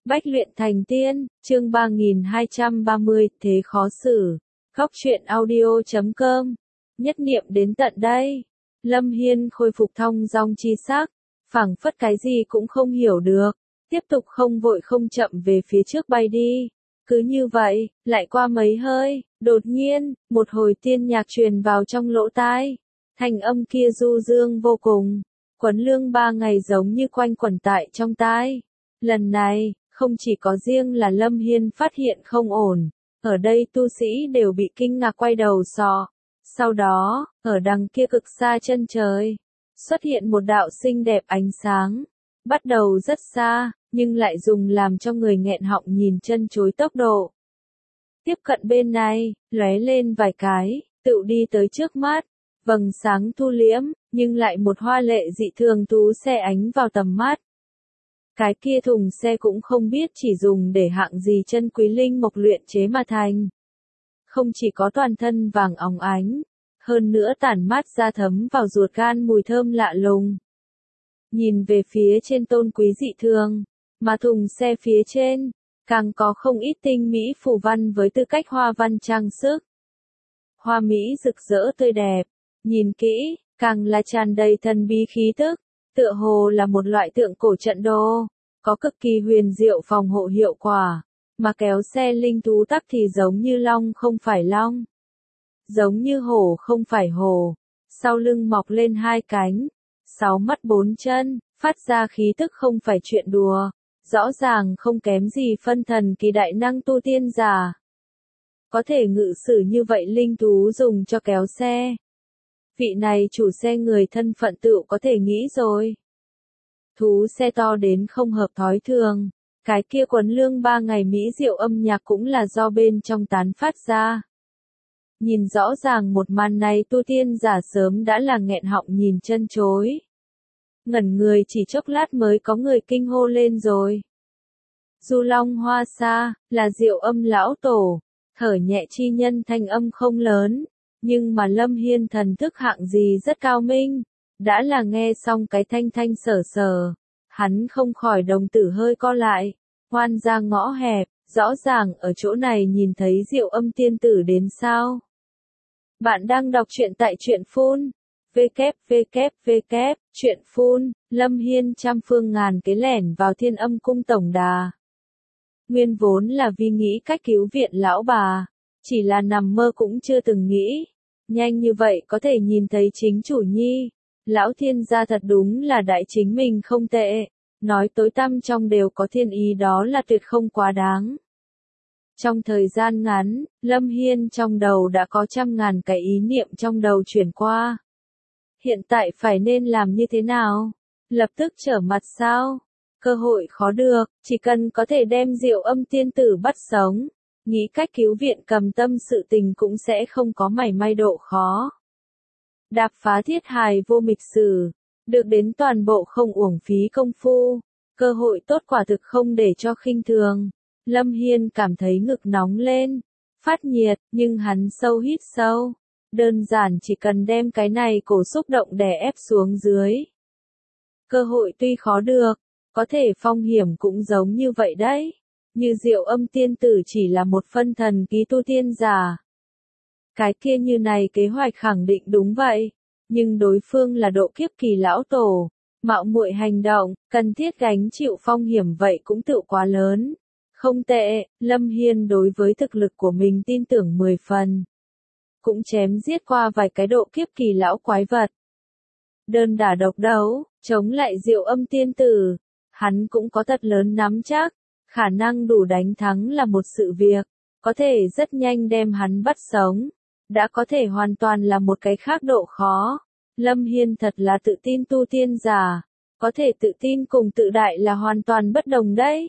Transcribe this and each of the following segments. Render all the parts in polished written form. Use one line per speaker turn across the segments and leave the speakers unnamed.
Bách luyện thành tiên, chương 3230, thế khó xử. Góc truyện audio.com. Nhất niệm đến tận đây. Lâm Hiên khôi phục thong dong chi sắc, phảng phất cái gì cũng không hiểu được, tiếp tục không vội không chậm về phía trước bay đi. Cứ như vậy, lại qua mấy hơi, đột nhiên, một hồi tiên nhạc truyền vào trong lỗ tai. Thanh âm kia du dương vô cùng, quấn lương 3 ngày giống như quanh quẩn tại trong tai. Lần này, không chỉ có riêng là Lâm Hiên phát hiện không ổn, ở đây tu sĩ đều bị kinh ngạc quay đầu sọ. Sau đó, ở đằng kia cực xa chân trời, xuất hiện một đạo xinh đẹp ánh sáng, bắt đầu rất xa, nhưng lại dùng làm cho người nghẹn họng nhìn chân chối tốc độ. Tiếp cận bên này, lóe lên vài cái, tựu đi tới trước mắt, vầng sáng thu liễm, nhưng lại một hoa lệ dị thường tú xe ánh vào tầm mắt. Cái kia thùng xe cũng không biết chỉ dùng để hạng gì chân quý linh mộc luyện chế mà thành. Không chỉ có toàn thân vàng óng ánh, hơn nữa tản mát ra thấm vào ruột gan mùi thơm lạ lùng. Nhìn về phía trên tôn quý dị thường, mà thùng xe phía trên, càng có không ít tinh mỹ phù văn với tư cách hoa văn trang sức. Hoa mỹ rực rỡ tươi đẹp, nhìn kỹ, càng là tràn đầy thần bí khí tức, tựa hồ là một loại tượng cổ trận đồ, có cực kỳ huyền diệu phòng hộ hiệu quả, mà kéo xe linh thú tắc thì giống như long không phải long, giống như hổ không phải hổ, sau lưng mọc lên 2 cánh, 6 mắt 4 chân, phát ra khí tức không phải chuyện đùa, rõ ràng không kém gì phân thần kỳ đại năng tu tiên giả. Có thể ngự sử như vậy linh thú dùng cho kéo xe. Vị này chủ xe người thân phận tựu có thể nghĩ rồi. Thú xe to đến không hợp thói thường, cái kia quấn lương 3 ngày mỹ diệu âm nhạc cũng là do bên trong tán phát ra. Nhìn rõ ràng một màn này tu tiên giả sớm đã là nghẹn họng nhìn chân chối. Ngẩn người chỉ chốc lát mới có người kinh hô lên rồi. Du Long Hoa Sa, là diệu âm lão tổ, thở nhẹ chi nhân thanh âm không lớn, nhưng mà Lâm Hiên thần thức hạng gì rất cao minh, đã là nghe xong cái thanh thanh sở sở, hắn không khỏi đồng tử hơi co lại, hoan ra ngõ hẹp, rõ ràng ở chỗ này nhìn thấy diệu âm tiên tử đến sao. Bạn đang đọc truyện tại truyện phun, truyện phun, Lâm Hiên trăm phương ngàn kế lẻn vào Thiên Âm cung tổng đà. Nguyên vốn là vì nghĩ cách cứu viện lão bà, chỉ là nằm mơ cũng chưa từng nghĩ, nhanh như vậy có thể nhìn thấy chính chủ nhi. Lão thiên gia thật đúng là đại chính mình không tệ, nói tối tăm trong đều có thiên ý đó là tuyệt không quá đáng. Trong thời gian ngắn, Lâm Hiên trong đầu đã có 100.000 cái ý niệm trong đầu chuyển qua. Hiện tại phải nên làm như thế nào? Lập tức trở mặt sao? Cơ hội khó được, chỉ cần có thể đem diệu âm tiên tử bắt sống, nghĩ cách cứu viện cầm tâm sự tình cũng sẽ không có mảy may độ khó. Đạp phá thiết hài vô mịch sử, được đến toàn bộ không uổng phí công phu, cơ hội tốt quả thực không để cho khinh thường. Lâm Hiên cảm thấy ngực nóng lên, phát nhiệt, nhưng hắn sâu hít sâu, đơn giản chỉ cần đem cái này cổ xúc động đè ép xuống dưới. Cơ hội tuy khó được, có thể phong hiểm cũng giống như vậy đấy, như diệu âm tiên tử chỉ là một phân thần ký tu tiên giả. Cái kia như này kế hoạch khẳng định đúng vậy, nhưng đối phương là độ kiếp kỳ lão tổ, mạo muội hành động, cần thiết gánh chịu phong hiểm vậy cũng tự quá lớn. Không tệ, Lâm Hiên đối với thực lực của mình tin tưởng 10 phần. Cũng chém giết qua vài cái độ kiếp kỳ lão quái vật. Đơn đả độc đấu, chống lại diệu âm tiên tử, hắn cũng có thật lớn nắm chắc, khả năng đủ đánh thắng là một sự việc, có thể rất nhanh đem hắn bắt sống, đã có thể hoàn toàn là một cái khác độ khó. Lâm Hiên thật là tự tin tu tiên giả, có thể tự tin cùng tự đại là hoàn toàn bất đồng đấy.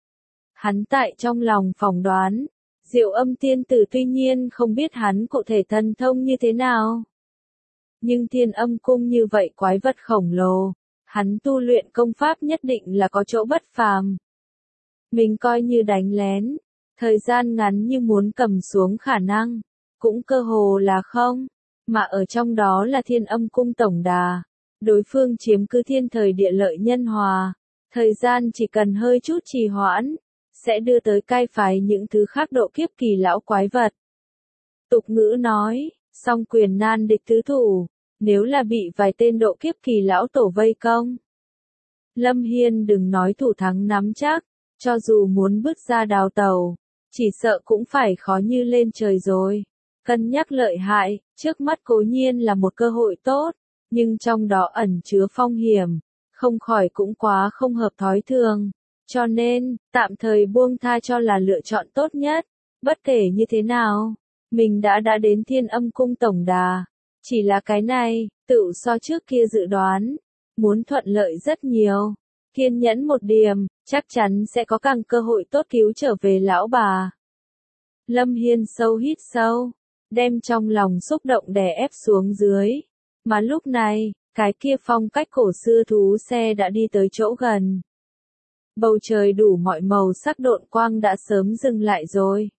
Hắn tại trong lòng phỏng đoán, diệu âm tiên tử tuy nhiên không biết hắn cụ thể thần thông như thế nào. Nhưng Thiên Âm cung như vậy quái vật khổng lồ, hắn tu luyện công pháp nhất định là có chỗ bất phàm. Mình coi như đánh lén, thời gian ngắn như muốn cầm xuống khả năng, cũng cơ hồ là không, mà ở trong đó là Thiên Âm cung tổng đà, đối phương chiếm cứ thiên thời địa lợi nhân hòa, Thời gian chỉ cần hơi chút trì hoãn, sẽ đưa tới cai phái những thứ khác độ kiếp kỳ lão quái vật. Tục ngữ nói, song quyền nan địch tứ thủ, nếu là bị vài tên độ kiếp kỳ lão tổ vây công. Lâm Hiên đừng nói thủ thắng nắm chắc, cho dù muốn bước ra đào tàu, chỉ sợ cũng phải khó như lên trời rồi. Cân nhắc lợi hại, trước mắt cố nhiên là một cơ hội tốt, nhưng trong đó ẩn chứa phong hiểm, không khỏi cũng quá không hợp thói thường. Cho nên, tạm thời buông tha cho là lựa chọn tốt nhất. Bất kể như thế nào, mình đã đến Thiên Âm Cung tổng đà. Chỉ là cái này, tự so trước kia dự đoán, muốn thuận lợi rất nhiều. Kiên nhẫn một điểm, chắc chắn sẽ có càng cơ hội tốt cứu trở về lão bà. Lâm Hiên sâu hít sâu, đem trong lòng xúc động đè ép xuống dưới. Mà lúc này, cái kia phong cách cổ xưa thú xe đã đi tới chỗ gần. Bầu trời đủ mọi màu sắc độn quang đã sớm dừng lại rồi.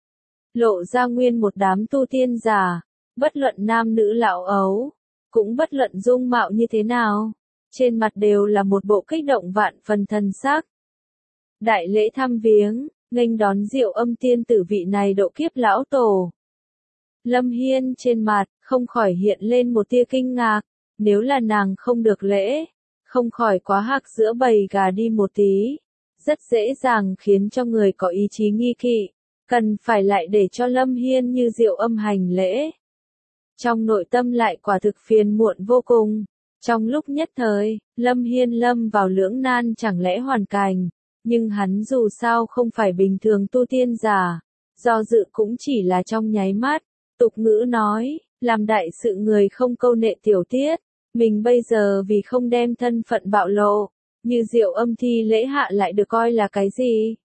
Lộ ra nguyên một đám tu tiên giả, bất luận nam nữ lão ấu, cũng bất luận dung mạo như thế nào, trên mặt đều là một bộ kích động vạn phần thần sắc. Đại lễ thăm viếng, nghênh đón Diệu Âm tiên tử vị này độ kiếp lão tổ. Lâm Hiên trên mặt, không khỏi hiện lên một tia kinh ngạc, nếu là nàng không được lễ, không khỏi quá hạc giữa bầy gà đi một tí, rất dễ dàng khiến cho người có ý chí nghi kỵ, cần phải lại để cho Lâm Hiên như Diệu Âm hành lễ. Trong nội tâm lại quả thực phiền muộn vô cùng, trong lúc nhất thời, Lâm Hiên lâm vào lưỡng nan chẳng lẽ hoàn cảnh, nhưng hắn dù sao không phải bình thường tu tiên giả, do dự cũng chỉ là trong nháy mắt. Tục ngữ nói, làm đại sự người không câu nệ tiểu tiết, mình bây giờ vì không đem thân phận bạo lộ, như Diệu Âm thi lễ hạ lại được coi là cái gì?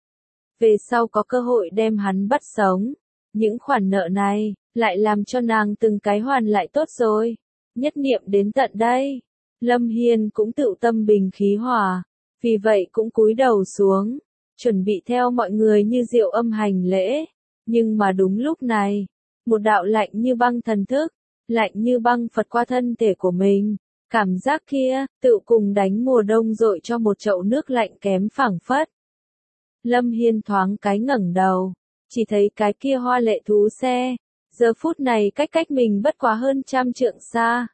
Về sau có cơ hội đem hắn bắt sống, những khoản nợ này, lại làm cho nàng từng cái hoàn lại tốt rồi. Nhất niệm đến tận đây, Lâm Hiên cũng tự tâm bình khí hòa, vì vậy cũng cúi đầu xuống, chuẩn bị theo mọi người như Diệu Âm hành lễ, nhưng mà đúng lúc này, một đạo lạnh như băng thần thức, lạnh như băng phật qua thân thể của mình, cảm giác kia, tự cùng đánh mùa đông dội cho một chậu nước lạnh kém phảng phất. Lâm Hiên thoáng cái ngẩng đầu, chỉ thấy cái kia hoa lệ thú xe, giờ phút này cách mình bất quá hơn 100 trượng xa.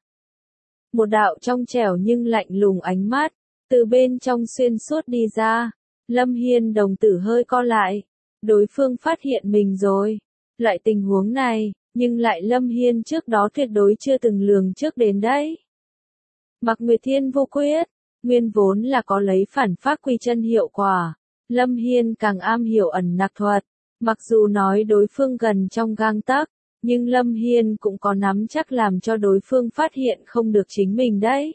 Một đạo trong trẻo nhưng lạnh lùng ánh mắt, từ bên trong xuyên suốt đi ra, Lâm Hiên đồng tử hơi co lại, đối phương phát hiện mình rồi. Loại tình huống này, nhưng lại Lâm Hiên trước đó tuyệt đối chưa từng lường trước đến đấy. Mặc Nguyệt Thiên vô quyết, nguyên vốn là có lấy phản phác quy chân hiệu quả, Lâm Hiên càng am hiểu ẩn nặc thuật, mặc dù nói đối phương gần trong gang tấc, nhưng Lâm Hiên cũng có nắm chắc làm cho đối phương phát hiện không được chính mình đấy.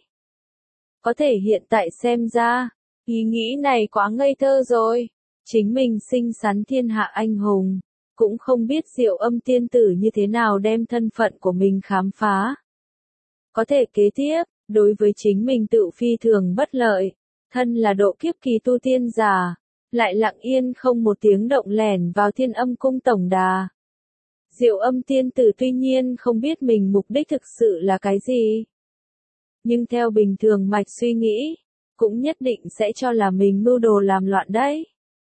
Có thể hiện tại xem ra, ý nghĩ này quá ngây thơ rồi, chính mình xinh xắn thiên hạ anh hùng, cũng không biết Diệu Âm tiên tử như thế nào đem thân phận của mình khám phá. Có thể kế tiếp, đối với chính mình tự phi thường bất lợi, thân là độ kiếp kỳ tu tiên giả, lại lặng yên không một tiếng động lẻn vào Thiên Âm Cung tổng đà. Diệu Âm tiên tử tuy nhiên không biết mình mục đích thực sự là cái gì, nhưng theo bình thường mạch suy nghĩ, cũng nhất định sẽ cho là mình mưu đồ làm loạn đấy.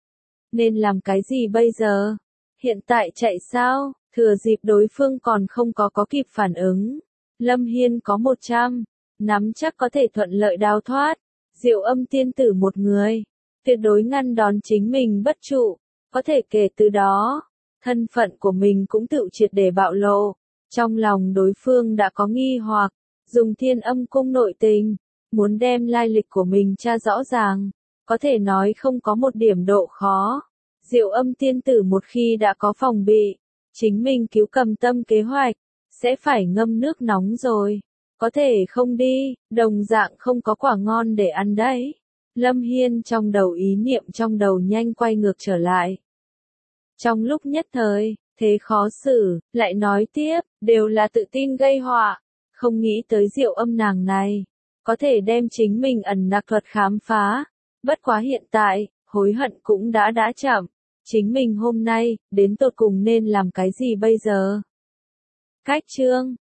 Nên làm cái gì bây giờ? Hiện tại chạy sao? Thừa dịp đối phương còn không có kịp phản ứng. Lâm Hiên có 100, nắm chắc có thể thuận lợi đào thoát. Diệu Âm tiên tử một người, tuyệt đối ngăn đón chính mình bất trụ. Có thể kể từ đó, thân phận của mình cũng tự triệt để bạo lộ. Trong lòng đối phương đã có nghi hoặc, dùng Thiên Âm Cung nội tình, muốn đem lai lịch của mình tra rõ ràng, có thể nói không có một điểm độ khó. Diệu Âm tiên tử một khi đã có phòng bị, chính mình cứu cầm tâm kế hoạch, sẽ phải ngâm nước nóng rồi. Có thể không đi, đồng dạng không có quả ngon để ăn đấy. Lâm Hiên trong đầu ý niệm trong đầu nhanh quay ngược trở lại. Trong lúc nhất thời, thế khó xử, lại nói tiếp, đều là tự tin gây họa, không nghĩ tới Diệu Âm nàng này, có thể đem chính mình ẩn nặc thuật khám phá. Bất quá hiện tại, hối hận cũng đã chậm. Chính mình hôm nay, đến tột cùng nên làm cái gì bây giờ? Cách chương